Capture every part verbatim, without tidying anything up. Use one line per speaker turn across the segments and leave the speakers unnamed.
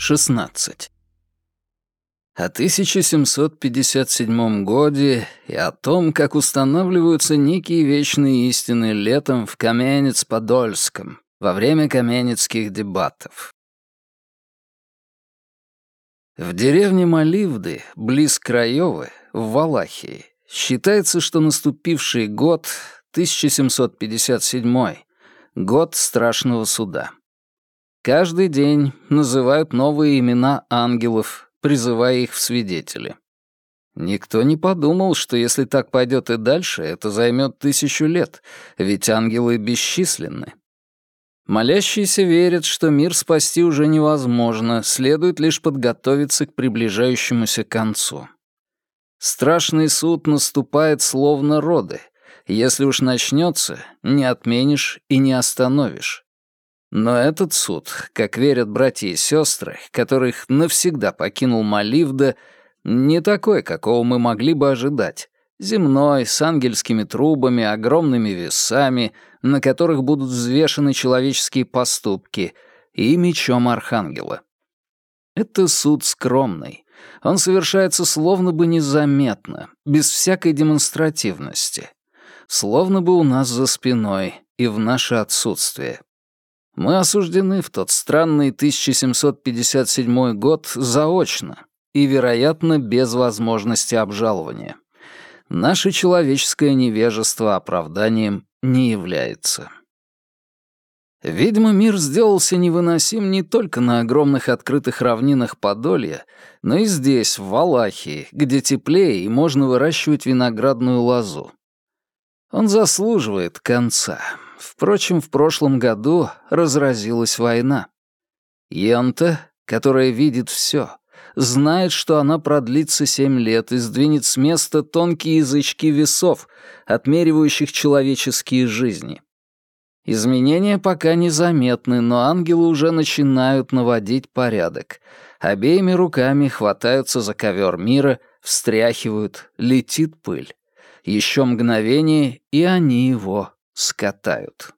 шестнадцать. О тысяча семьсот пятьдесят седьмом годе и о том, как устанавливаются некие вечные истины летом в Каменец-Подольском во время каменецких дебатов. В деревне Маливды, близ Краёвы, в Валахии, считается, что наступивший год, тысяча семьсот пятьдесят седьмой, год страшного суда. Каждый день называют новые имена ангелов, призывая их в свидетели. Никто не подумал, что если так пойдет и дальше, это займет тысячу лет, ведь ангелы бесчисленны. Молящиеся верят, что мир спасти уже невозможно, следует лишь подготовиться к приближающемуся концу. Страшный суд наступает словно роды. Если уж начнется, не отменишь и не остановишь. Но этот суд, как верят братья и сестры, которых навсегда покинул Маливда, не такой, какого мы могли бы ожидать. Земной, с ангельскими трубами, огромными весами, на которых будут взвешены человеческие поступки, и мечом архангела. Это суд скромный. Он совершается словно бы незаметно, без всякой демонстративности. Словно бы у нас за спиной и в наше отсутствие. Мы осуждены в тот странный тысяча семьсот пятьдесят седьмой год заочно и, вероятно, без возможности обжалования. Наше человеческое невежество оправданием не является. Видимо, мир сделался невыносим не только на огромных открытых равнинах Подолья, но и здесь, в Валахии, где теплее и можно выращивать виноградную лозу. Он заслуживает конца. Впрочем, в прошлом году разразилась война. Йента, которая видит все, знает, что она продлится семь лет и сдвинет с места тонкие язычки весов, отмеривающих человеческие жизни. Изменения пока незаметны, но ангелы уже начинают наводить порядок. Обеими руками хватаются за ковер мира, встряхивают, летит пыль. Еще мгновение, и они его скатают.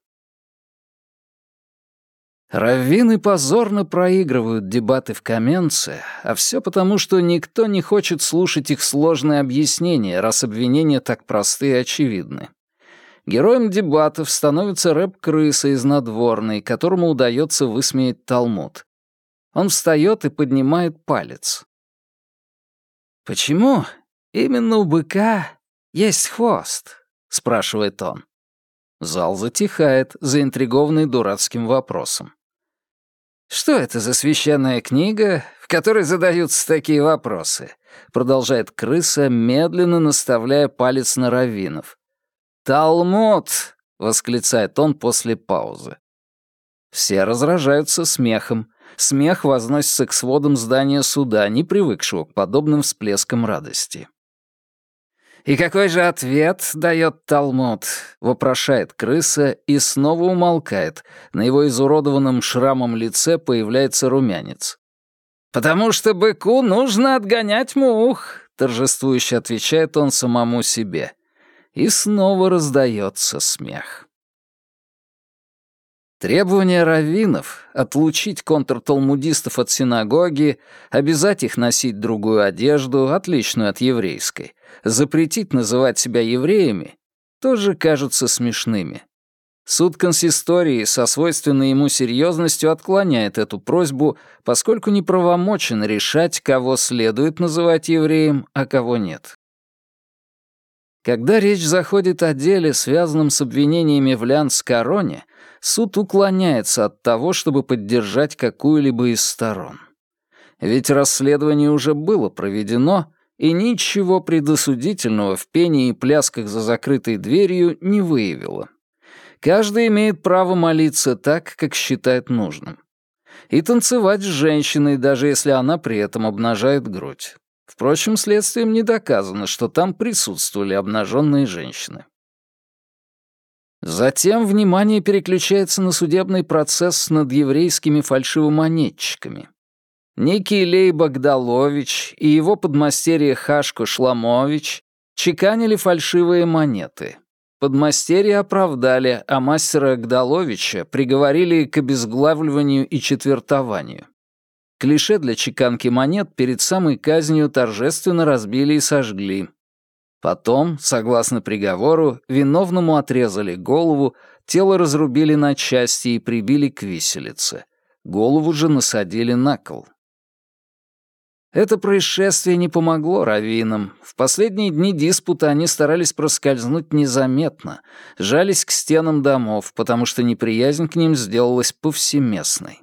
Раввины позорно проигрывают дебаты в Каменце, а все потому, что никто не хочет слушать их сложные объяснения, раз обвинения так просты и очевидны. Героем дебатов становится рэп-крыса из надворной, которому удается высмеять Талмуд. Он встает и поднимает палец. «Почему именно у быка есть хвост?» — спрашивает он. Зал затихает, заинтригованный дурацким вопросом. «Что это за священная книга, в которой задаются такие вопросы?» — продолжает крыса, медленно наставляя палец на раввинов. «Талмуд!» — восклицает он после паузы. Все разражаются смехом. Смех возносится к сводам здания суда, не привыкшего к подобным всплескам радости. «И какой же ответ дает Талмуд?» — вопрошает крыса и снова умолкает. На его изуродованном шрамом лице появляется румянец. «Потому что быку нужно отгонять мух», — торжествующе отвечает он самому себе. И снова раздается смех. Требование раввинов — отлучить контрталмудистов от синагоги, обязать их носить другую одежду, отличную от еврейской, запретить называть себя евреями, тоже кажутся смешными. Суд консистории со свойственной ему серьезностью отклоняет эту просьбу, поскольку неправомочен решать, кого следует называть евреем, а кого нет. Когда речь заходит о деле, связанном с обвинениями в Ляндскороне, суд уклоняется от того, чтобы поддержать какую-либо из сторон. Ведь расследование уже было проведено, и ничего предосудительного в пении и плясках за закрытой дверью не выявило. Каждый имеет право молиться так, как считает нужным. И танцевать с женщиной, даже если она при этом обнажает грудь. Впрочем, следствием не доказано, что там присутствовали обнаженные женщины. Затем внимание переключается на судебный процесс над еврейскими фальшивомонетчиками. Некий Лей Богдалович и его подмастерье Хашко Шламович чеканили фальшивые монеты. Подмастерье оправдали, а мастера Гдаловича приговорили к обезглавливанию и четвертованию. Клише для чеканки монет перед самой казнью торжественно разбили и сожгли. Потом, согласно приговору, виновному отрезали голову, тело разрубили на части и прибили к виселице. Голову же насадили на кол. Это происшествие не помогло раввинам. В последние дни диспута они старались проскользнуть незаметно, жались к стенам домов, потому что неприязнь к ним сделалась повсеместной.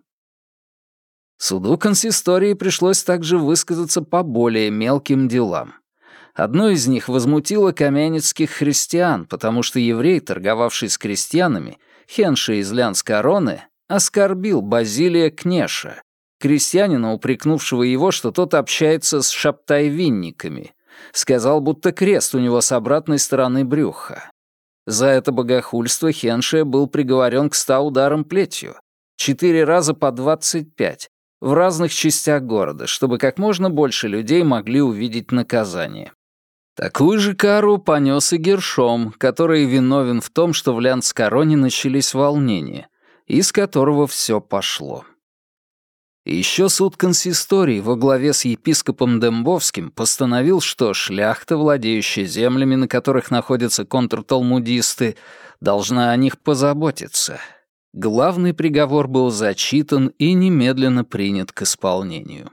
Суду консистории пришлось также высказаться по более мелким делам. Одно из них возмутило каменецких христиан, потому что еврей, торговавший с крестьянами, Хенша из Лянскороны, оскорбил Базилия Кнеша, крестьянина, упрекнувшего его, что тот общается с шабтай-винниками. Сказал, будто крест у него с обратной стороны брюха. За это богохульство Хенше был приговорен к ста ударам плетью, четыре раза по двадцать пять, в разных частях города, чтобы как можно больше людей могли увидеть наказание. Такую же кару понес и Гершом, который виновен в том, что в Лянскороне начались волнения, из которого все пошло. И еще суд консистории во главе с епископом Дембовским постановил, что шляхта, владеющая землями, на которых находятся контрталмудисты, должна о них позаботиться. Главный приговор был зачитан и немедленно принят к исполнению.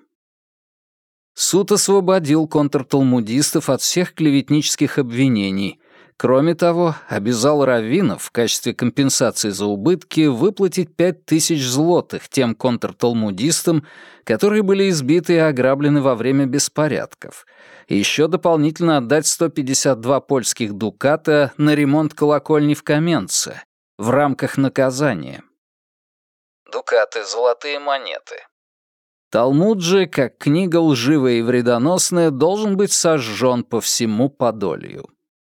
Суд освободил контрталмудистов от всех клеветнических обвинений. Кроме того, обязал раввинов в качестве компенсации за убытки выплатить пять тысяч злотых тем контрталмудистам, которые были избиты и ограблены во время беспорядков, и еще дополнительно отдать сто пятьдесят два польских дуката на ремонт колокольни в Каменце в рамках наказания. Дукаты — золотые монеты. Талмуд же, как книга лживая и вредоносная, должен быть сожжен по всему Подолью.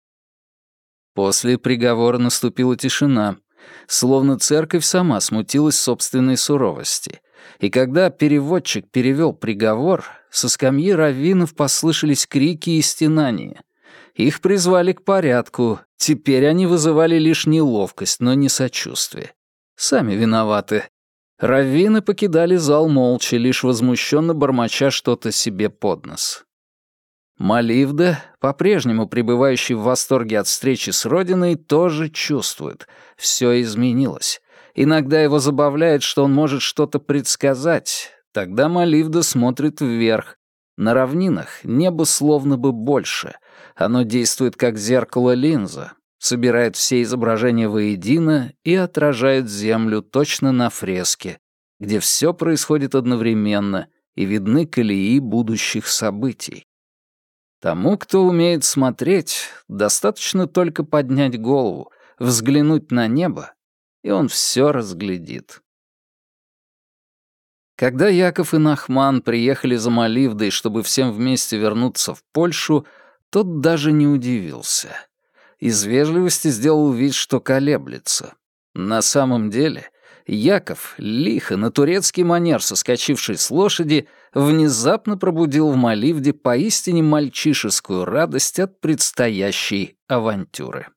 После приговора наступила тишина, словно церковь сама смутилась собственной суровости. И когда переводчик перевел приговор, со скамьи раввинов послышались крики и стенания. Их призвали к порядку, теперь они вызывали лишь неловкость, но не сочувствие. Сами виноваты. Раввины покидали зал молча, лишь возмущенно бормоча что-то себе под нос. Маливда, по-прежнему пребывающий в восторге от встречи с родиной, тоже чувствует. Все изменилось. Иногда его забавляет, что он может что-то предсказать. Тогда Маливда смотрит вверх. На равнинах небо словно бы больше. Оно действует как зеркало-линза, собирает все изображения воедино и отражает землю точно на фреске, где все происходит одновременно и видны колеи будущих событий. Тому, кто умеет смотреть, достаточно только поднять голову, взглянуть на небо, и он все разглядит. Когда Яков и Нахман приехали за Маливдой, чтобы всем вместе вернуться в Польшу, тот даже не удивился. Из вежливости сделал вид, что колеблется. На самом деле Яков, лихо, на турецкий манер соскочивший с лошади, внезапно пробудил в Маливде поистине мальчишескую радость от предстоящей авантюры.